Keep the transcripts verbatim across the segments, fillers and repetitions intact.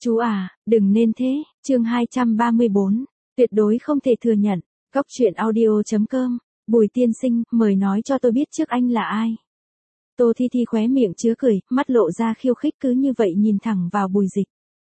Chú à, đừng nên thế, chương hai trăm ba mươi bốn, tuyệt đối không thể thừa nhận, Góc truyện audio.com, Bùi tiên sinh, mời nói cho tôi biết trước anh là ai. Tô Thi Thi khóe miệng chứa cười, mắt lộ ra khiêu khích cứ như vậy nhìn thẳng vào Bùi Dịch.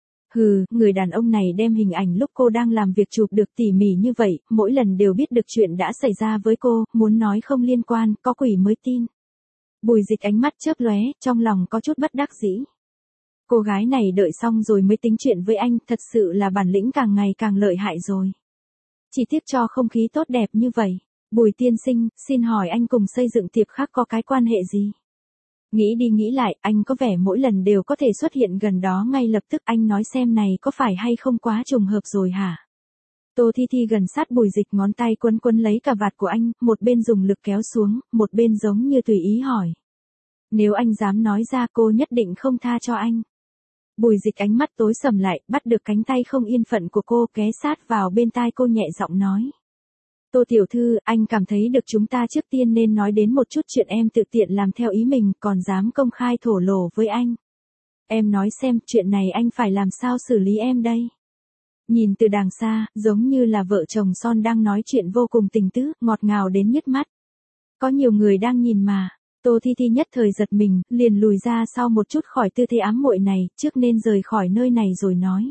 Hừ, người đàn ông này đem hình ảnh lúc cô đang làm việc chụp được tỉ mỉ như vậy, mỗi lần đều biết được chuyện đã xảy ra với cô, muốn nói không liên quan, có quỷ mới tin. Bùi Dịch ánh mắt chớp lóe, trong lòng có chút bất đắc dĩ. Cô gái này đợi xong rồi mới tính chuyện với anh, thật sự là bản lĩnh càng ngày càng lợi hại rồi. Chỉ tiếc cho không khí tốt đẹp như vậy. Bùi tiên sinh, xin hỏi anh cùng xây dựng tiệp khắc có cái quan hệ gì? Nghĩ đi nghĩ lại, anh có vẻ mỗi lần đều có thể xuất hiện gần đó ngay lập tức, anh nói xem này có phải hay không quá trùng hợp rồi hả? Tô Thi Thi gần sát Bùi Dịch, ngón tay quấn quấn lấy cà vạt của anh, một bên dùng lực kéo xuống, một bên giống như tùy ý hỏi. Nếu anh dám nói ra cô nhất định không tha cho anh. Bùi Dịch ánh mắt tối sầm lại, bắt được cánh tay không yên phận của cô, ghé sát vào bên tai cô nhẹ giọng nói. Tô tiểu thư, anh cảm thấy được chúng ta trước tiên nên nói đến một chút chuyện em tự tiện làm theo ý mình, còn dám công khai thổ lộ với anh. Em nói xem, chuyện này anh phải làm sao xử lý em đây? Nhìn từ đàng xa, giống như là vợ chồng son đang nói chuyện vô cùng tình tứ, ngọt ngào đến nhức mắt. Có nhiều người đang nhìn mà. Tô Thi Thi nhất thời giật mình, liền lùi ra sau một chút khỏi tư thế ám muội này, trước nên rời khỏi nơi này rồi nói.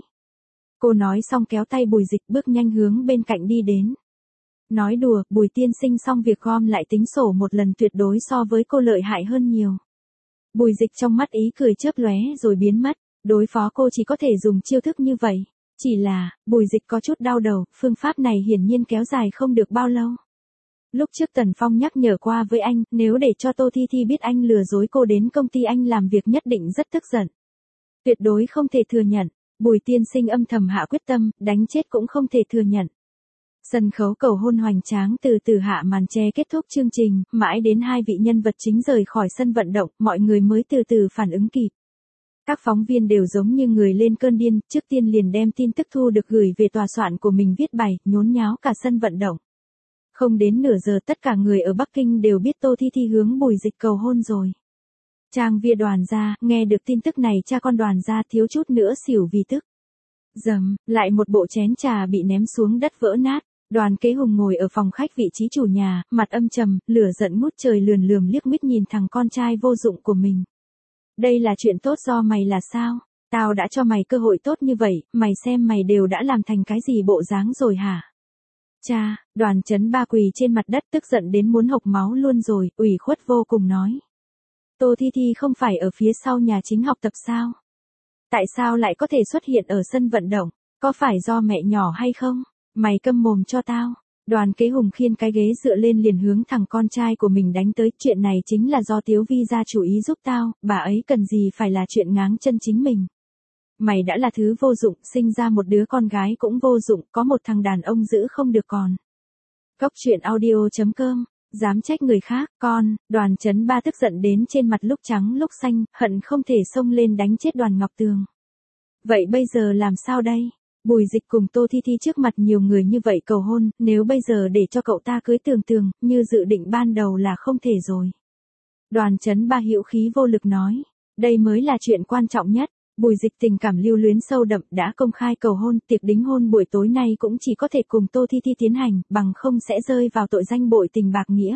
Cô nói xong kéo tay Bùi Dịch bước nhanh hướng bên cạnh đi đến. Nói đùa, Bùi tiên sinh xong việc gom lại tính sổ một lần tuyệt đối so với cô lợi hại hơn nhiều. Bùi Dịch trong mắt ý cười chớp lóe rồi biến mất, đối phó cô chỉ có thể dùng chiêu thức như vậy. Chỉ là, Bùi Dịch có chút đau đầu, phương pháp này hiển nhiên kéo dài không được bao lâu. Lúc trước Tần Phong nhắc nhở qua với anh, nếu để cho Tô Thi Thi biết anh lừa dối cô đến công ty anh làm việc nhất định rất tức giận. Tuyệt đối không thể thừa nhận, Bùi tiên sinh âm thầm hạ quyết tâm, đánh chết cũng không thể thừa nhận. Sân khấu cầu hôn hoành tráng từ từ hạ màn che kết thúc chương trình, mãi đến hai vị nhân vật chính rời khỏi sân vận động, mọi người mới từ từ phản ứng kịp. Các phóng viên đều giống như người lên cơn điên, trước tiên liền đem tin tức thu được gửi về tòa soạn của mình viết bài, nhốn nháo cả sân vận động. Không đến nửa giờ tất cả người ở Bắc Kinh đều biết Tô Thi Thi hướng Bùi Dịch cầu hôn rồi. Trang Via Đoàn gia, nghe được tin tức này cha con Đoàn gia thiếu chút nữa xỉu vì tức. Dầm, lại một bộ chén trà bị ném xuống đất vỡ nát. Đoàn Kế Hùng ngồi ở phòng khách vị trí chủ nhà, mặt âm trầm, lửa giận ngút trời, lườn lườm liếc mít nhìn thằng con trai vô dụng của mình. Đây là chuyện tốt do mày là sao? Tao đã cho mày cơ hội tốt như vậy, mày xem mày đều đã làm thành cái gì bộ dáng rồi hả? Cha, Đoàn Chấn Ba quỳ trên mặt đất tức giận đến muốn hộc máu luôn rồi, ủy khuất vô cùng nói. Tô Thi Thi không phải ở phía sau nhà chính học tập sao? Tại sao lại có thể xuất hiện ở sân vận động? Có phải do mẹ nhỏ hay không? Mày câm mồm cho tao. Đoàn Kế Hùng khiêng cái ghế dựa lên liền hướng thằng con trai của mình đánh tới. Chuyện này chính là do Tiếu Vi gia chủ ý giúp tao, bà ấy cần gì phải là chuyện ngáng chân chính mình. Mày đã là thứ vô dụng, sinh ra một đứa con gái cũng vô dụng, có một thằng đàn ông giữ không được còn. Góc truyện audio.com, dám trách người khác, con, Đoàn Chấn Ba tức giận đến trên mặt lúc trắng lúc xanh, hận không thể xông lên đánh chết Đoàn Ngọc Tường. Vậy bây giờ làm sao đây? Bùi Dịch cùng Tô Thi Thi trước mặt nhiều người như vậy cầu hôn, nếu bây giờ để cho cậu ta cưới Tường Tường, như dự định ban đầu là không thể rồi. Đoàn Chấn Ba hữu khí vô lực nói, đây mới là chuyện quan trọng nhất. Bùi Dịch tình cảm lưu luyến sâu đậm, đã công khai cầu hôn, tiệc đính hôn buổi tối nay cũng chỉ có thể cùng Tô Thi Thi tiến hành, bằng không sẽ rơi vào tội danh bội tình bạc nghĩa.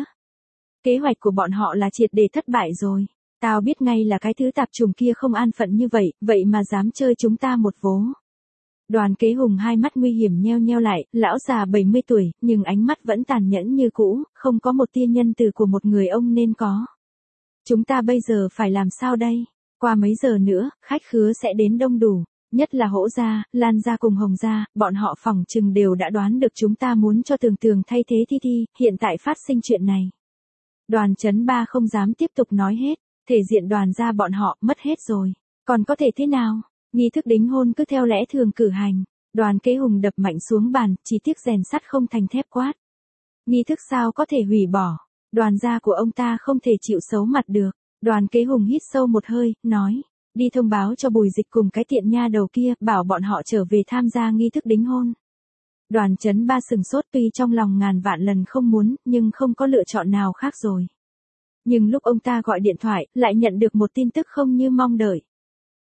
Kế hoạch của bọn họ là triệt để thất bại rồi. Tao biết ngay là cái thứ tạp trùng kia không an phận như vậy, vậy mà dám chơi chúng ta một vố. Đoàn Kế Hùng hai mắt nguy hiểm nheo nheo lại, lão già bảy mươi tuổi, nhưng ánh mắt vẫn tàn nhẫn như cũ, không có một tia nhân từ của một người ông nên có. Chúng ta bây giờ phải làm sao đây? Qua mấy giờ nữa, khách khứa sẽ đến đông đủ, nhất là Hỗ gia, Lan gia cùng Hồng gia, bọn họ phỏng chừng đều đã đoán được chúng ta muốn cho Tường Tường thay thế Thi Thi, hiện tại phát sinh chuyện này. Đoàn Chấn Ba không dám tiếp tục nói hết, thể diện Đoàn gia bọn họ mất hết rồi, còn có thể thế nào? Nghi thức đính hôn cứ theo lẽ thường cử hành. Đoàn Kế Hùng đập mạnh xuống bàn, chỉ tiếc rèn sắt không thành thép quát. Nghi thức sao có thể hủy bỏ? Đoàn gia của ông ta không thể chịu xấu mặt được. Đoàn Kế Hùng hít sâu một hơi, nói, đi thông báo cho Bùi Dịch cùng cái tiện nha đầu kia, bảo bọn họ trở về tham gia nghi thức đính hôn. Đoàn Chấn Ba sừng sốt, tuy trong lòng ngàn vạn lần không muốn, nhưng không có lựa chọn nào khác rồi. Nhưng lúc ông ta gọi điện thoại, lại nhận được một tin tức không như mong đợi.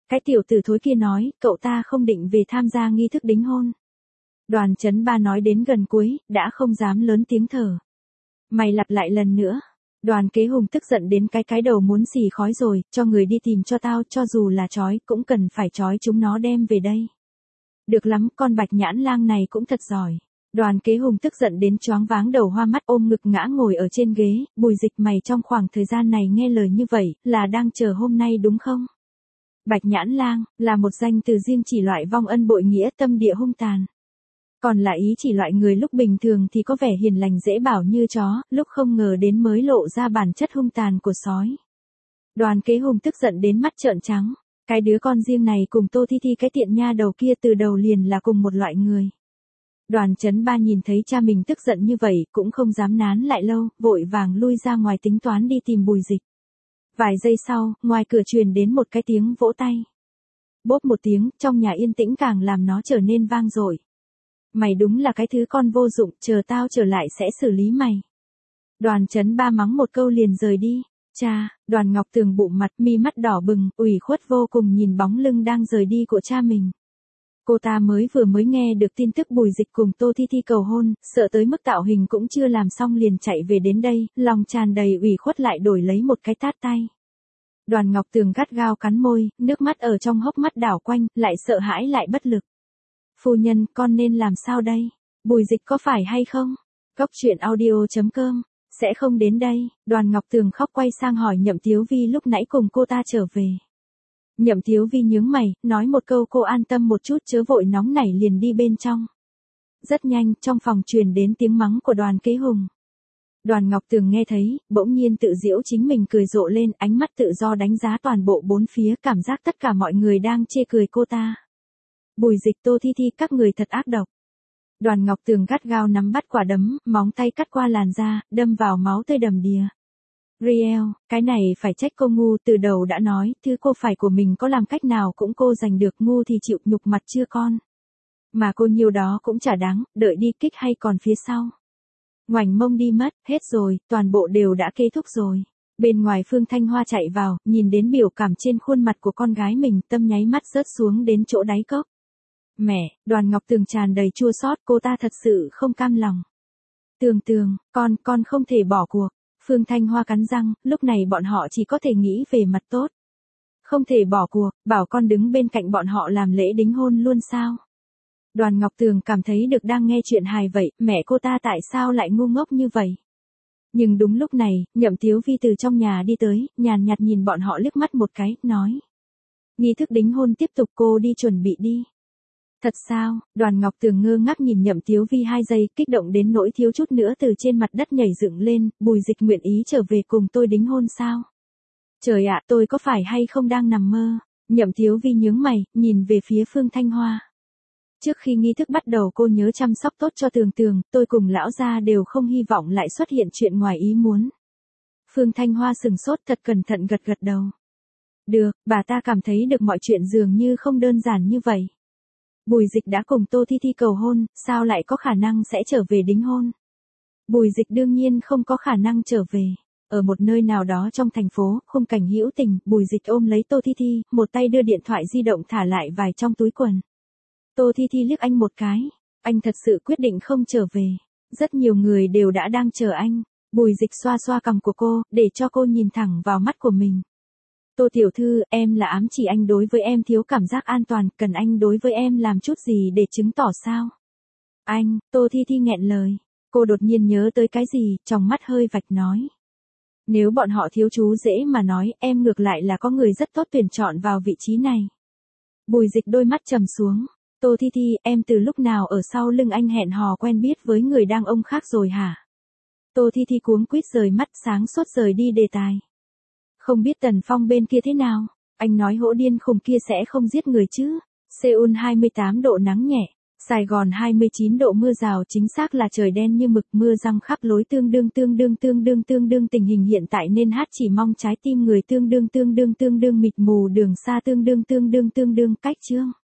Cái tiểu tử thối kia nói, cậu ta không định về tham gia nghi thức đính hôn. Đoàn Chấn Ba nói đến gần cuối, đã không dám lớn tiếng thở. Mày lặp lại lần nữa. Đoàn Kế Hùng tức giận đến cái cái đầu muốn xì khói rồi, cho người đi tìm cho tao, cho dù là trói, cũng cần phải trói chúng nó đem về đây. Được lắm, con Bạch Nhãn Lang này cũng thật giỏi. Đoàn Kế Hùng tức giận đến choáng váng đầu hoa mắt ôm ngực ngã ngồi ở trên ghế, Bùi Dịch mày trong khoảng thời gian này nghe lời như vậy, là đang chờ hôm nay đúng không? Bạch Nhãn Lang, là một danh từ riêng chỉ loại vong ân bội nghĩa tâm địa hung tàn. Còn là ý chỉ loại người lúc bình thường thì có vẻ hiền lành dễ bảo như chó, lúc không ngờ đến mới lộ ra bản chất hung tàn của sói. Đoàn Kế Hùng tức giận đến mắt trợn trắng, cái đứa con riêng này cùng Tô Thi Thi cái tiện nha đầu kia từ đầu liền là cùng một loại người. Đoàn Chấn Ba nhìn thấy cha mình tức giận như vậy cũng không dám nán lại lâu, vội vàng lui ra ngoài tính toán đi tìm Bùi Dịch. Vài giây sau, ngoài cửa truyền đến một cái tiếng vỗ tay. Bốp một tiếng, trong nhà yên tĩnh càng làm nó trở nên vang dội. Mày đúng là cái thứ con vô dụng, chờ tao trở lại sẽ xử lý mày. Đoàn Chấn Ba mắng một câu liền rời đi. Cha, Đoàn Ngọc Tường bụng mặt mi mắt đỏ bừng, ủy khuất vô cùng nhìn bóng lưng đang rời đi của cha mình. Cô ta mới vừa mới nghe được tin tức Bùi Dịch cùng Tô Thi Thi cầu hôn, sợ tới mức tạo hình cũng chưa làm xong liền chạy về đến đây, lòng tràn đầy ủy khuất lại đổi lấy một cái tát tay. Đoàn Ngọc Tường gắt gao cắn môi, nước mắt ở trong hốc mắt đảo quanh, lại sợ hãi lại bất lực. Phu nhân, con nên làm sao đây? Bùi Dịch có phải hay không? Góc truyện audio chấm com sẽ không đến đây. Đoàn Ngọc Tường khóc quay sang hỏi Nhậm Tiếu Vi lúc nãy cùng cô ta trở về. Nhậm Tiếu Vi nhướng mày, nói một câu cô an tâm một chút chớ vội nóng nảy liền đi bên trong. Rất nhanh, trong phòng truyền đến tiếng mắng của Đoàn Kế Hùng. Đoàn Ngọc Tường nghe thấy, bỗng nhiên tự giễu chính mình cười rộ lên, ánh mắt tự do đánh giá toàn bộ bốn phía, cảm giác tất cả mọi người đang chê cười cô ta. Bùi Dịch, Tô Thi Thi, các người thật ác độc. Đoàn Ngọc Tường gắt gao nắm bắt quả đấm, móng tay cắt qua làn da, đâm vào máu tươi đầm đìa. Riel, cái này phải trách cô ngu, từ đầu đã nói, thứ cô phải của mình có làm cách nào cũng cô giành được, ngu thì chịu nhục mặt chưa con. Mà cô nhiêu đó cũng chả đáng, đợi đi kích hay còn phía sau. Ngoảnh mông đi mất, hết rồi, toàn bộ đều đã kết thúc rồi. Bên ngoài Phương Thanh Hoa chạy vào, nhìn đến biểu cảm trên khuôn mặt của con gái mình, tâm nháy mắt rớt xuống đến chỗ đáy cốc. Mẹ, Đoàn Ngọc Tường tràn đầy chua xót, cô ta thật sự không cam lòng. Tường Tường, con, con không thể bỏ cuộc. Phương Thanh Hoa cắn răng, lúc này bọn họ chỉ có thể nghĩ về mặt tốt. Không thể bỏ cuộc, bảo con đứng bên cạnh bọn họ làm lễ đính hôn luôn sao? Đoàn Ngọc Tường cảm thấy được đang nghe chuyện hài vậy, mẹ cô ta tại sao lại ngu ngốc như vậy? Nhưng đúng lúc này, Nhậm Tiếu Vi từ trong nhà đi tới, nhàn nhạt nhìn bọn họ liếc mắt một cái, nói. Nghi thức đính hôn tiếp tục, cô đi chuẩn bị đi. Thật sao? Đoàn Ngọc Tường ngơ ngác nhìn Nhậm Tiếu Vi hai giây, kích động đến nỗi thiếu chút nữa từ trên mặt đất nhảy dựng lên, Bùi Dịch nguyện ý trở về cùng tôi đính hôn sao? Trời ạ, tôi có phải hay không đang nằm mơ? Nhậm Tiếu Vi nhướng mày, nhìn về phía Phương Thanh Hoa. Trước khi nghi thức bắt đầu cô nhớ chăm sóc tốt cho Tường Tường, tôi cùng lão gia đều không hy vọng lại xuất hiện chuyện ngoài ý muốn. Phương Thanh Hoa sừng sốt thật cẩn thận gật gật đầu. Được, bà ta cảm thấy được mọi chuyện dường như không đơn giản như vậy. Bùi Dịch đã cùng Tô Thi Thi cầu hôn, sao lại có khả năng sẽ trở về đính hôn? Bùi Dịch đương nhiên không có khả năng trở về. Ở một nơi nào đó trong thành phố, khung cảnh hữu tình, Bùi Dịch ôm lấy Tô Thi Thi, một tay đưa điện thoại di động thả lại vài trong túi quần. Tô Thi Thi liếc anh một cái, anh thật sự quyết định không trở về. Rất nhiều người đều đã đang chờ anh. Bùi Dịch xoa xoa cằm của cô, để cho cô nhìn thẳng vào mắt của mình. Tô tiểu thư, em là ám chỉ anh đối với em thiếu cảm giác an toàn, cần anh đối với em làm chút gì để chứng tỏ sao? Anh, Tô Thi Thi nghẹn lời. Cô đột nhiên nhớ tới cái gì, trong mắt hơi vạch nói. Nếu bọn họ thiếu chú dễ mà nói, em ngược lại là có người rất tốt tuyển chọn vào vị trí này. Bùi Dịch đôi mắt trầm xuống. Tô Thi Thi, em từ lúc nào ở sau lưng anh hẹn hò quen biết với người đàn ông khác rồi hả? Tô Thi Thi cuống quýt rời mắt, sáng suốt rời đi đề tài. Không biết Tần Phong bên kia thế nào? Anh nói hỗn điên khùng kia sẽ không giết người chứ? Seoul hai mươi tám độ nắng nhẹ, Sài Gòn hai mươi chín độ mưa rào, chính xác là trời đen như mực, mưa răng khắp lối, tương đương tương đương tương đương tương đương tình hình hiện tại nên hát chỉ mong trái tim người tương đương tương đương tương đương mịt mù, đường xa tương đương tương đương tương đương cách chương.